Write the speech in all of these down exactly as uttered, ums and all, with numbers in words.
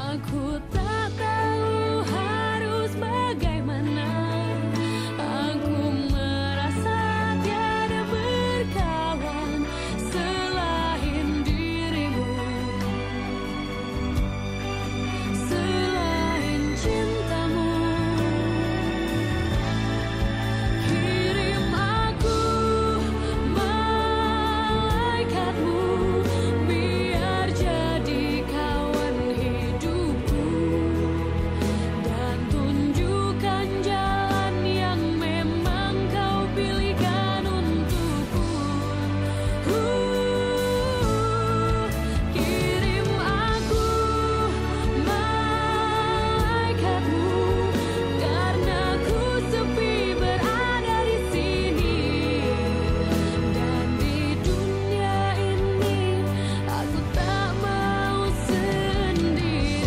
Aku tak tahu harus bagaimana. Aku merasa tiada berkawan selain dirimu, selain cintamu. Kirim aku malaikatmu, biar jadi kawan hidupku, dan tunjukkan jalan yang memang kau pilihkan untukku. Uh, kirim aku malaikatmu, karena ku sepi berada di sini, dan di dunia ini aku tak mau sendiri.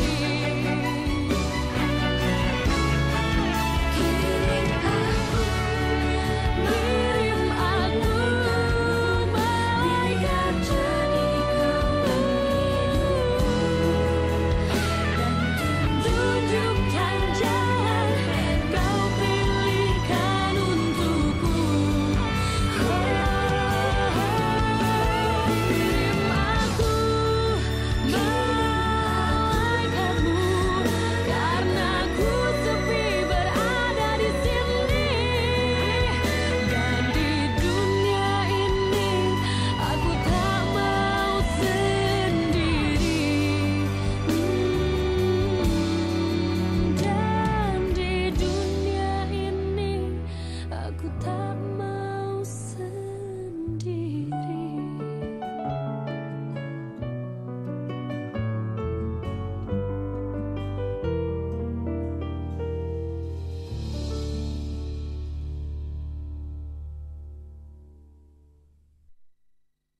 Kirim aku, kirim aku malaikat jadi kawan hidupku, dan tunjukkan jalan kau pilihkan untukku. Kirim aku malaikatmu, karena ku sepi berada di sini, dan di dunia ini aku tak mau sendiri. Hmm, dan di dunia ini aku tak